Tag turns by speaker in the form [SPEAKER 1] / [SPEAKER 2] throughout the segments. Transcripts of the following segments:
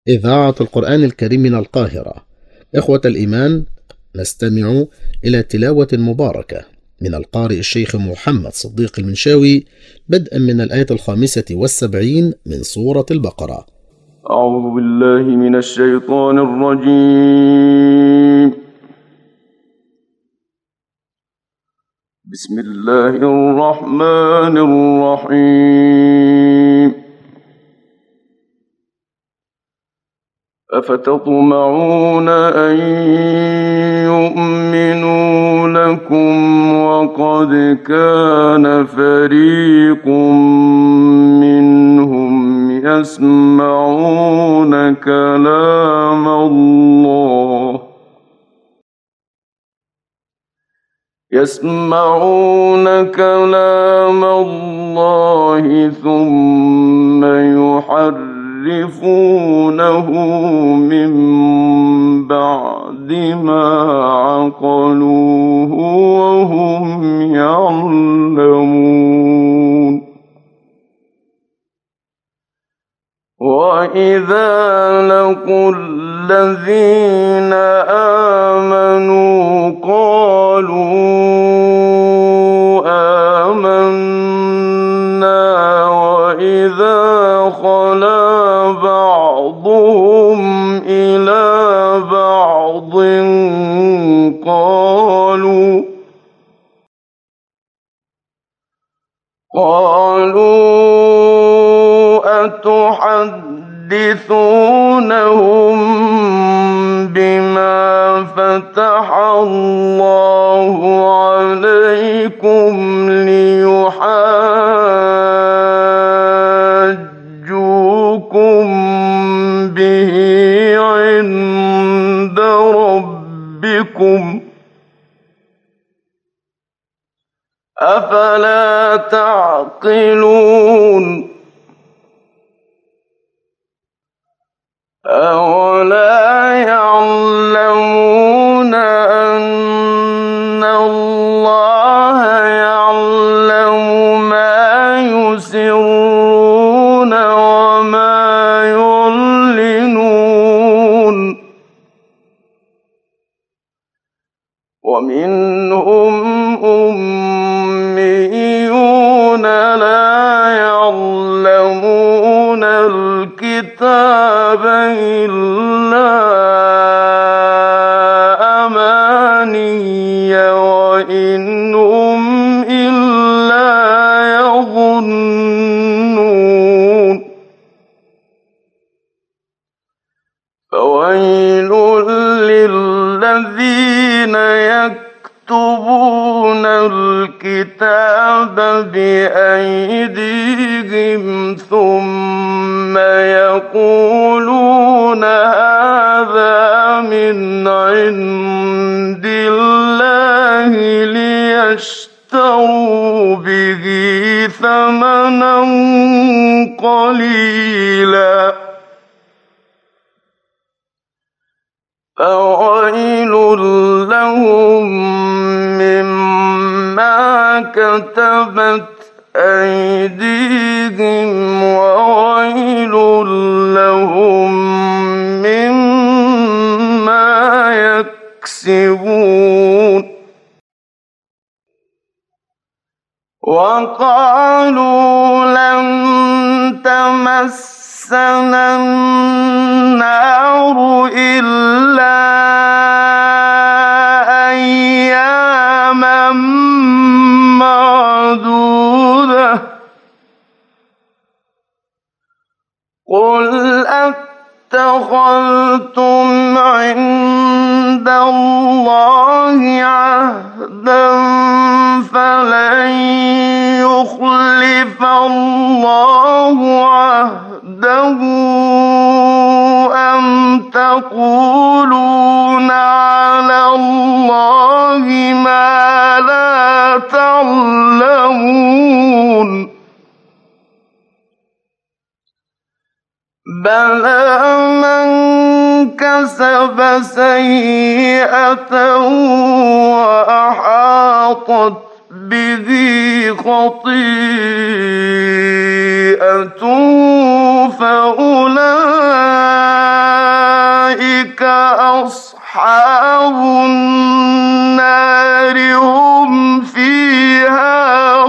[SPEAKER 1] إذاعة القرآن الكريم من القاهرة. إخوة الإيمان، نستمع إلى تلاوة مباركة من القارئ الشيخ محمد صديق المنشاوي، بدءا من الآية 75 من سورة البقرة.
[SPEAKER 2] أعوذ بالله من الشيطان الرجيم. بسم الله الرحمن الرحيم. أفتطمعون أن يؤمنوا لكم وقد كان فريق منهم يسمعون كلام الله ثم يحرفونه من بعد ما عقلوه وهم يعلمون. وإذا لقوا الذين آمنوا قالوا آمنا، وإذا خلا بعضهم إلى بعض قالوا أتحدثونهم بما فتح الله عليكم ليحاجوكم به عند ربكم، أفلا تعقلون؟ أولا يعلمون أن الله يعلم ما يسرون وما يعلنون؟ ومنهم أميون لا يعلمون الكتاب إلا أماني وإن هم إلا يظنون. فويل للذين يكتبون الكتاب بأيديهم ثم يقولون هذا من عند الله ليشتروا به ثمنا قليلا. فويل لهم مما كتبت أيديهم وويل لهم مما يكسبون. وقالوا لن تمسنا النار إلا أياما معدودة، قل أتخذتم عند الله عهدا فلن يخلف الله عهده أم تقولون على الله ما لا تعلمون؟ بلى من كسب سيئة وأحاطت به خطيئته فأولئك أصحاب النار هم فيها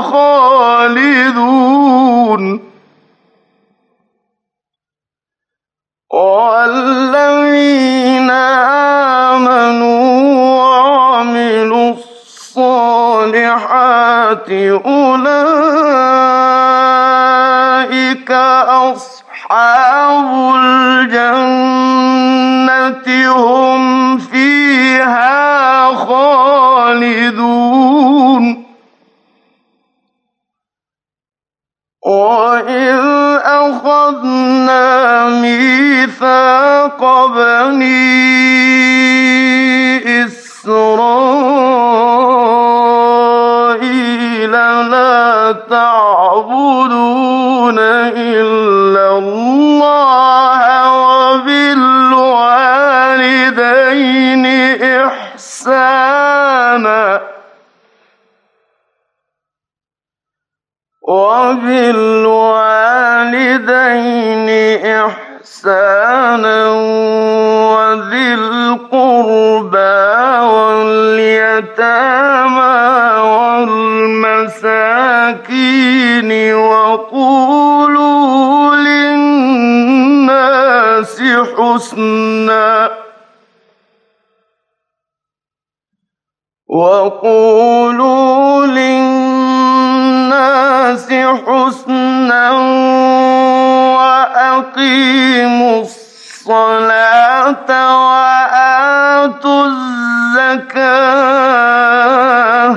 [SPEAKER 2] خالدون والذين آمنوا وعملوا الصالحات أولئك أصحاب الجنة هم فيها خالدون وإذ أخذنا ميثاق بني إسرائيل لا تعبدون إلا الله وبالوالدين إحسانا وذي القربى واليتامى والمساكين وقولوا للناس حسنا وأقيموا الصلاة وآتوا الزكاة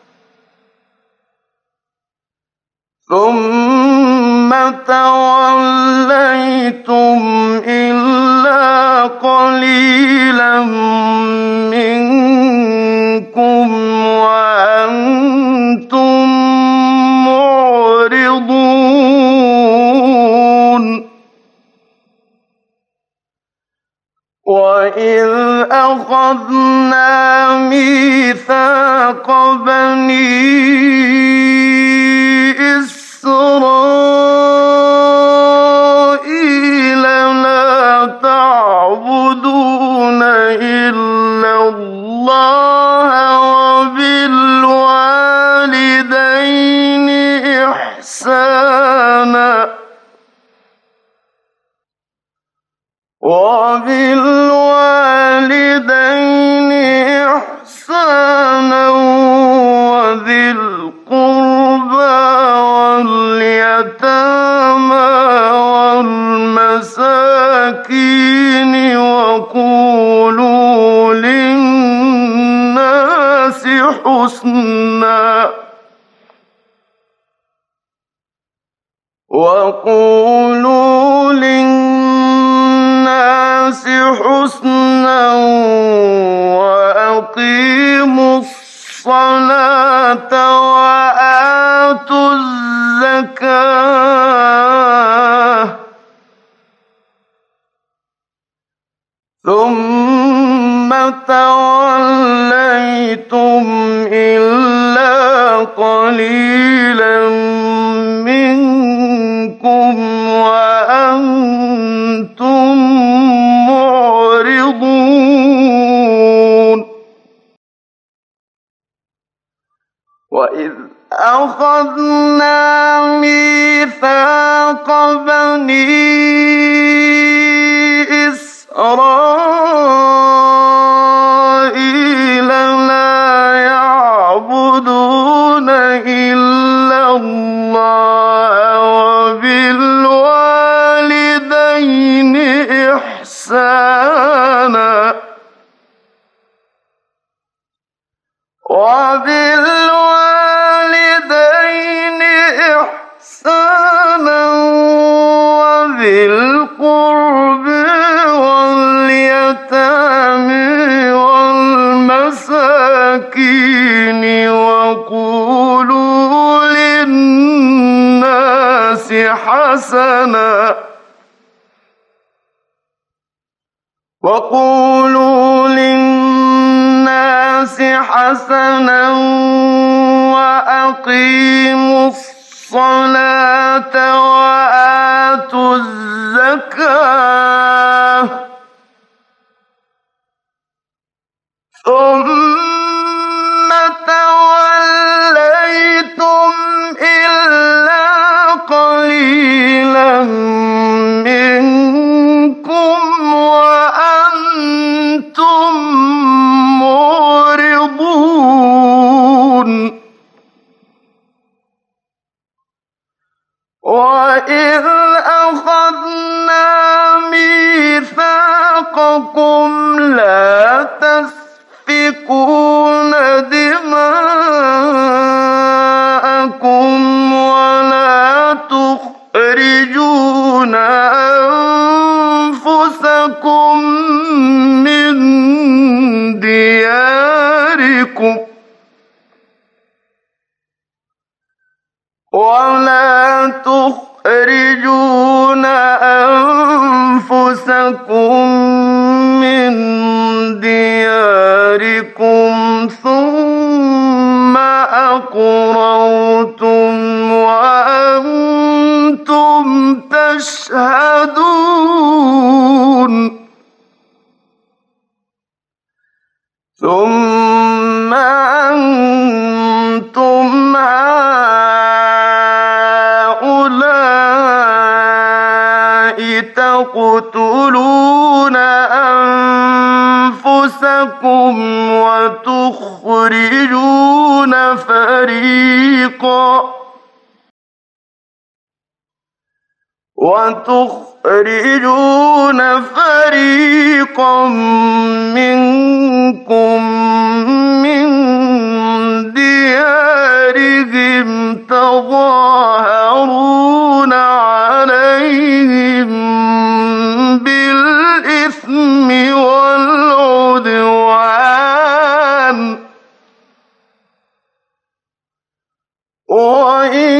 [SPEAKER 2] ثم توليتم إلا قليلا منكم وأنتم معرضون وإذ أخذنا ميثاق بني إسرائيل لا تعبدون إلا الله وبالوالدين إحسانا وذي القربى واليتامى والمساكين وقولوا للناس حسنا وأقيموا الصلاة وآتوا الزكاة ثم توليتم إلا قليلا منكم وأنتم معرضون وإذ أخذنا ميثاق بني إسرائيل لا يعبدون إلا الله وبالوالدين إحسانا وذي القرب واليتامى والمساكين وقولوا للناس حسنا وأقيموا الصلاة وآتوا الزكاة أنفسكم من دياركم ولا تخرجون أنفسكم من دياركم ثم أقررتم وأنتم تشهدون ثم أنتم هؤلاء تقتلون أنفسكم وتخرجون فريقا منكم من ديارهم تظاهرون عليهم بالإثم والعدوان وإن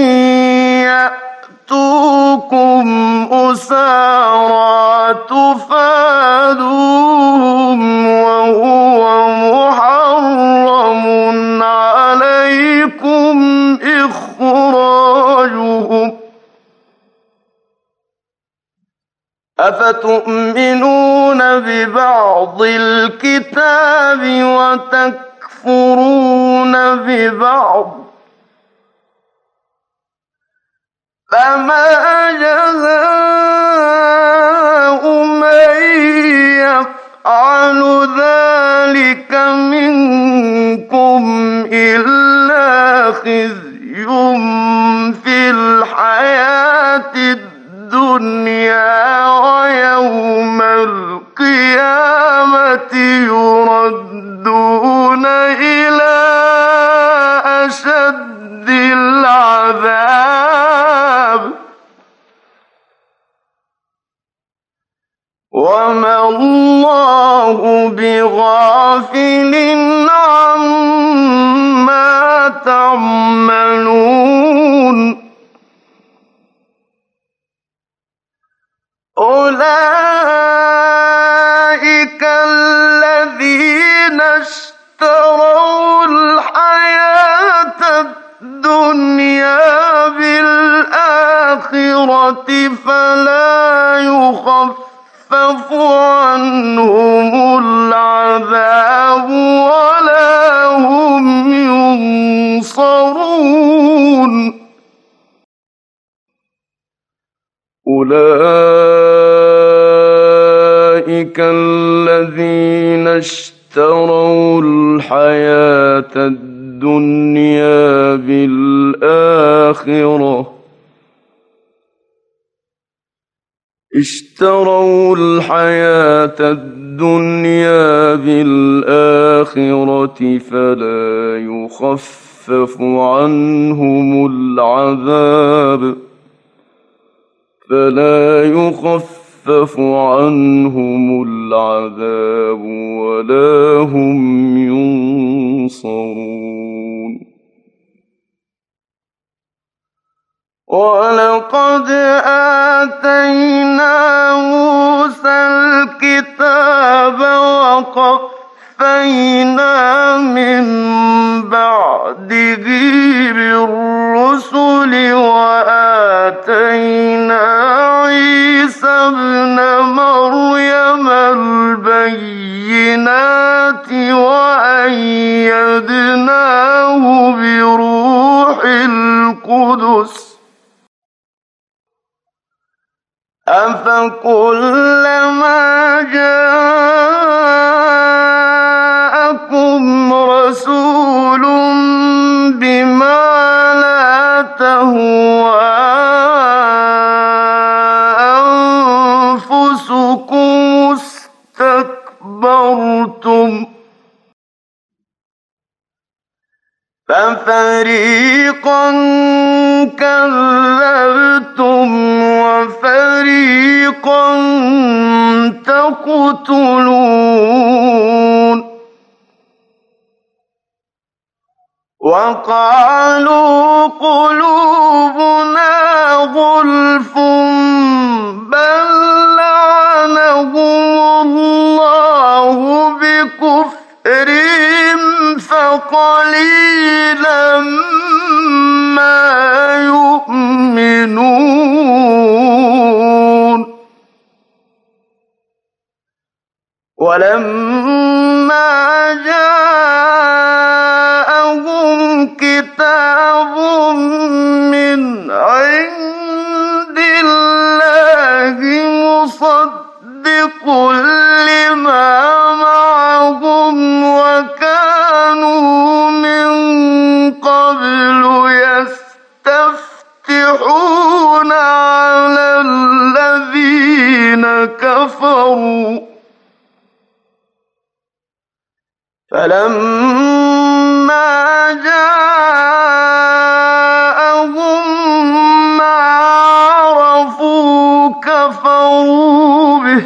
[SPEAKER 2] يأتوكم أسارى تفادوهم وهو محرم عليكم إخراجهم أفتؤمنون ببعض الكتاب وتكفرون ببعض فما جزاء من يفعل ذلك منكم إلا خزي في الحياة الدنيا ويوم القيامة يردون إلى أشد العذاب وما الله بغافل عما تعملون أولئك الذين اشتروا الحياة الدنيا بالآخرة فلا يخفف عنهم العذاب ولا هم ينصرون أولئك الذين اشتروا الحياة الدنيا بالآخرة فلا يخفف عنهم العذاب ولا هم ينصرون ولقد آتينا موسى الكتاب وقفينا من بعده بالرسل وآتينا عيسى ابن مريم البينات وأيدناه بروح القدس أفكلما جاءكم رسول بما لا تهوى أنفسكم استكبرتم ففريقا كذبتم وفريقا تقتلون وقالوا قلوبنا غلف بل لعنهم الله بكفرهم فقليلا ما يؤمنون ولما جاءهم كتاب من عند الله مصدق لما معهم وكانوا من قبل يستفتحون على الذين كفروا فلما جاءهم ما عرفوا كفروا به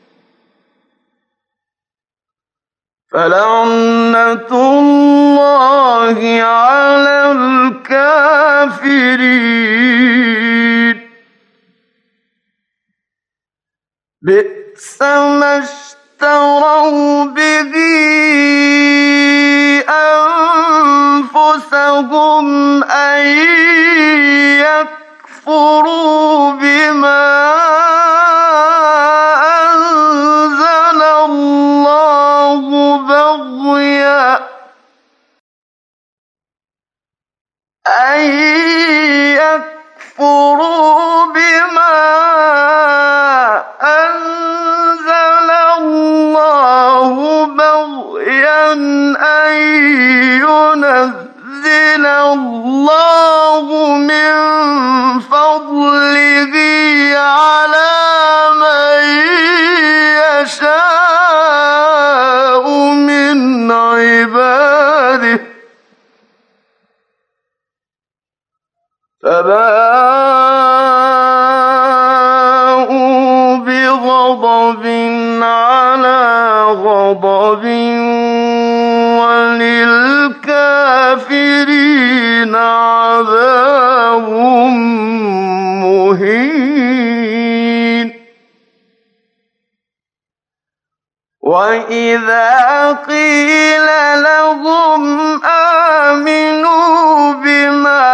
[SPEAKER 2] فلعنة الله على الكافرين بئس ما اشتروا به أنفسهم أن يكفروا بما أنزل الله بغيا أن ينزل الله من فضله على من يشاء من عباده فباءوا بغضب على غضب وللكافرين عذاب مهين وإذا قيل لهم آمنوا بما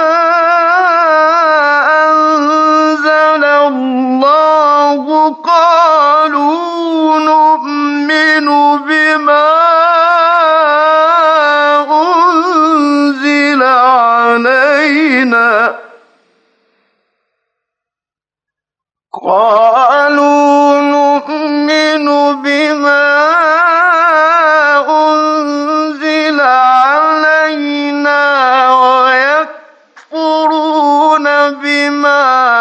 [SPEAKER 2] أنزل الله قالوا نؤمن بما أنزل علينا ويكفرون بما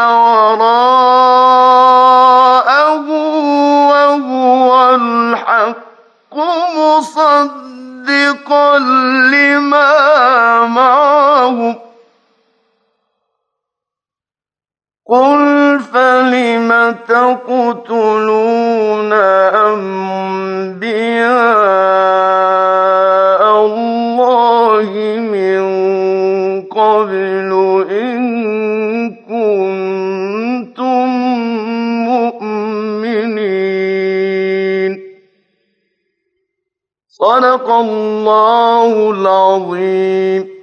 [SPEAKER 2] وراءه وهو الحق مصدقا لما معهم قل فلم تقتلون أنبياء الله من قبل إن كنتم مؤمنين صدق الله العظيم.